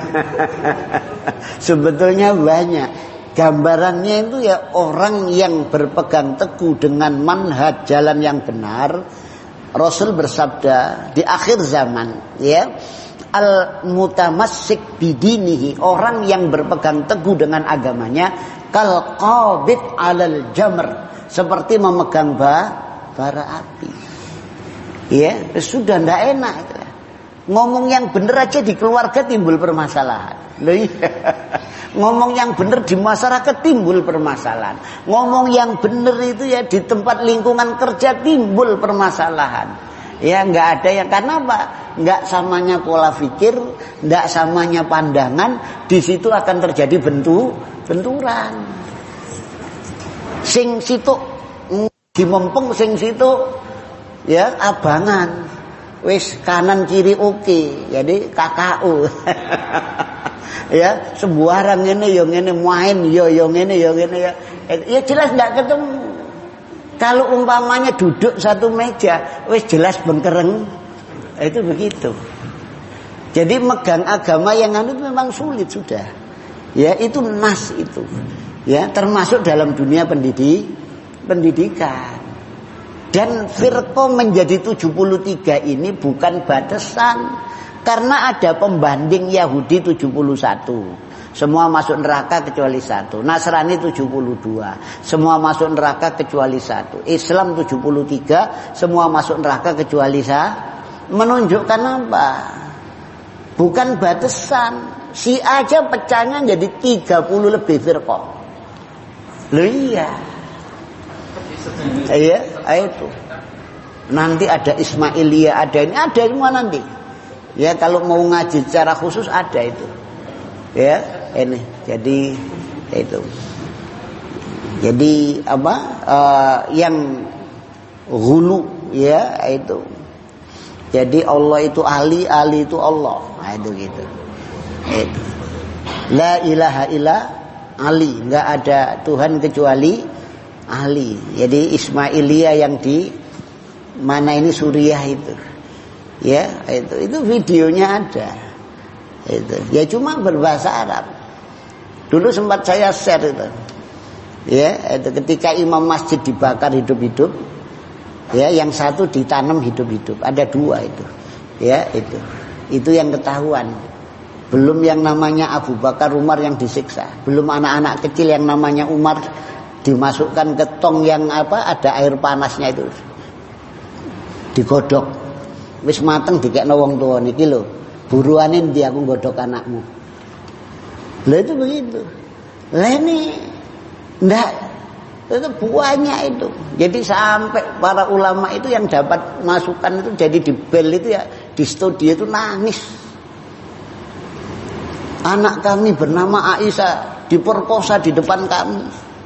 Sebetulnya banyak. Gambarannya itu ya orang yang berpegang teguh dengan manhaj jalan yang benar, Rasul bersabda di akhir zaman, ya, al-mutamassik bidinihi, orang yang berpegang teguh dengan agamanya, kal qabid 'alal jamr, seperti memegang bara api. Ya, sudah ndak enak itu. Ngomong yang benar aja di keluarga timbul permasalahan. Loh iya. Ngomong yang benar di masyarakat timbul permasalahan. Ngomong yang benar itu ya di tempat lingkungan kerja timbul permasalahan. Ya nggak ada yang, karena apa? Nggak samanya pola pikir, nggak samanya pandangan, di situ akan terjadi benturan. Sing situ dimempeng, sing situ ya abangan. Wis kanan kiri oke, jadi KKU. Ya, sembarang ini yo ngene main yo ngene yo ngene ya. Ya jelas ndak ketemu. Kalau umpamanya duduk satu meja, wis jelas bengkereng. Itu begitu. Jadi megang agama yang anu memang sulit sudah. Ya, itu nas itu. Ya, termasuk dalam dunia pendidikan. Dan firqah menjadi 73 ini bukan batasan, karena ada pembanding Yahudi 71, semua masuk neraka kecuali satu. Nasrani 72, semua masuk neraka kecuali satu. Islam 73, semua masuk neraka kecuali satu. Menunjukkan apa? Bukan batasan. Si aja pecahnya jadi 30 lebih firqah. Loh iya. Iya, itu. Nanti ada Ismailiyah, ada ini, ada semua nanti. Ya, kalau mau ngaji secara khusus ada itu. Ya, ini. Jadi itu. Jadi apa? Yang ghulu, ya, itu. Jadi Allah itu Ali, Ali itu Allah. Nah, itu gitu. Itu. La ilaha illa Ali, enggak ada Tuhan kecuali Ali. Jadi Ismailiyah yang di mana ini Suriah itu. Ya, itu videonya ada. Itu. Ya cuma berbahasa Arab. Dulu sempat saya share itu. Ya, itu ketika imam masjid dibakar hidup-hidup. Ya, yang satu ditanam hidup-hidup. Ada dua itu. Ya, itu. Itu yang ketahuan. Belum yang namanya Abu Bakar, Umar yang disiksa. Belum anak-anak kecil yang namanya Umar dimasukkan ke tong yang apa, ada air panasnya itu, digodok, wis mateng dikekno wong tuwa niki lho, buruane ndi aku nggodok anakmu. Lah itu begitu. Lah ini ndak, itu buahnya itu. Jadi sampai para ulama itu yang dapat masukan itu jadi di bel itu ya, di studio itu nangis. Anak kami bernama Aisyah diperkosa di depan kami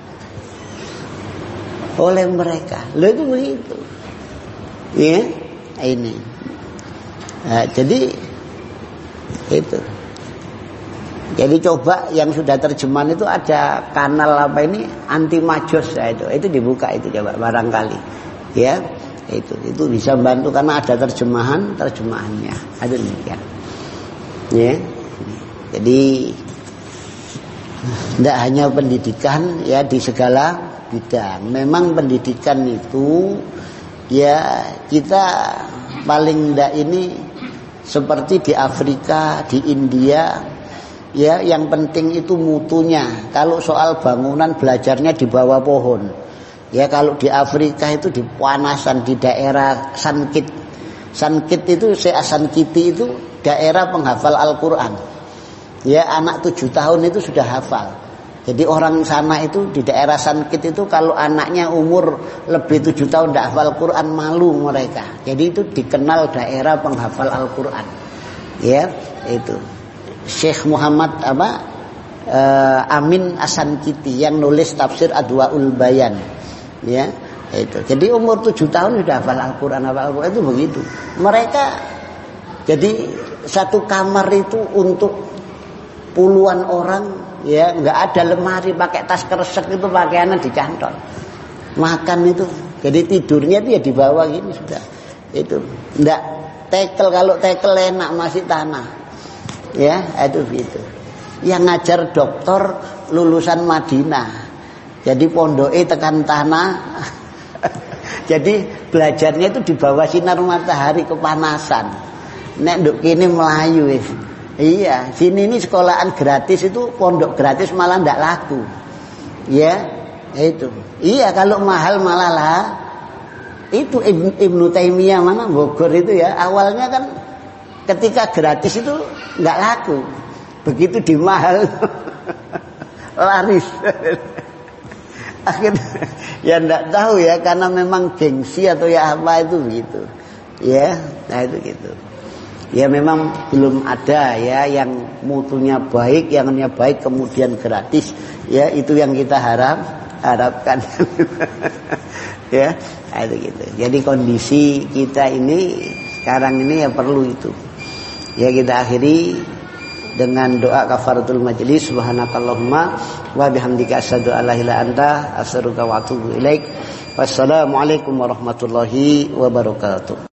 oleh mereka. Loh itu begitu. Ya, ini. Nah, jadi itu. Jadi coba yang sudah terjemahan itu ada kanal apa ini anti majus, ya, itu dibuka itu coba barangkali. Ya, itu bisa bantu karena ada terjemahannya. Ada demikian. Ya. Jadi tidak hanya pendidikan ya di segala bidang. Memang pendidikan itu ya kita paling tidak ini seperti di Afrika, di India ya, yang penting itu mutunya. Kalau soal bangunan belajarnya di bawah pohon. Ya kalau di Afrika itu di panasan di daerah Sankit. Sankit itu Sankiti itu daerah penghafal Al-Qur'an. Ya anak 7 tahun itu sudah hafal. Jadi orang sana itu di daerah Sankit itu kalau anaknya umur lebih 7 tahun tidak hafal Quran malu mereka. Jadi itu dikenal daerah penghafal Al-Quran. Ya, itu. Syekh Muhammad Amin As-Sankiti yang nulis tafsir Adwaul Bayan. Ya, itu. Jadi umur 7 tahun sudah hafal Al-Quran, itu begitu. Mereka jadi satu kamar itu untuk puluhan orang. Ya, nggak ada lemari, pakai tas kresek itu pakaiannya dicantol. Makan itu, jadi tidurnya itu ya di bawah gini sudah. Itu, nggak tekel, kalau tekel enak masih tanah. Ya, itu gitu. Yang ngajar dokter lulusan Madinah. Jadi pondoke tekan tanah. Jadi belajarnya itu di bawah sinar matahari kepanasan. Nek nduk kene melayu wis. Iya, sini ini sekolahan gratis itu, pondok gratis malah ndak laku. Ya, itu. Iya, kalau mahal malah lah. Itu Ibnu Taimiyah mana Bogor itu ya, awalnya kan ketika gratis itu nggak laku. Begitu di mahal laris. Akhirnya ya ndak tahu ya, karena memang gengsi atau ya apa itu gitu. Ya, nah itu gitu. Ya memang belum ada ya yang mutunya baik, yang baik kemudian gratis. Ya itu yang kita harapkan. Ya, itu gitu. Jadi kondisi kita ini sekarang ini ya perlu itu. Ya kita akhiri dengan doa kafaratul majlis. Subhanakallahumma wa bihamdika asyhadu an la ilaha illa anta astaghfiruka wa atubu ilaik. Wassalamualaikum warahmatullahi wabarakatuh.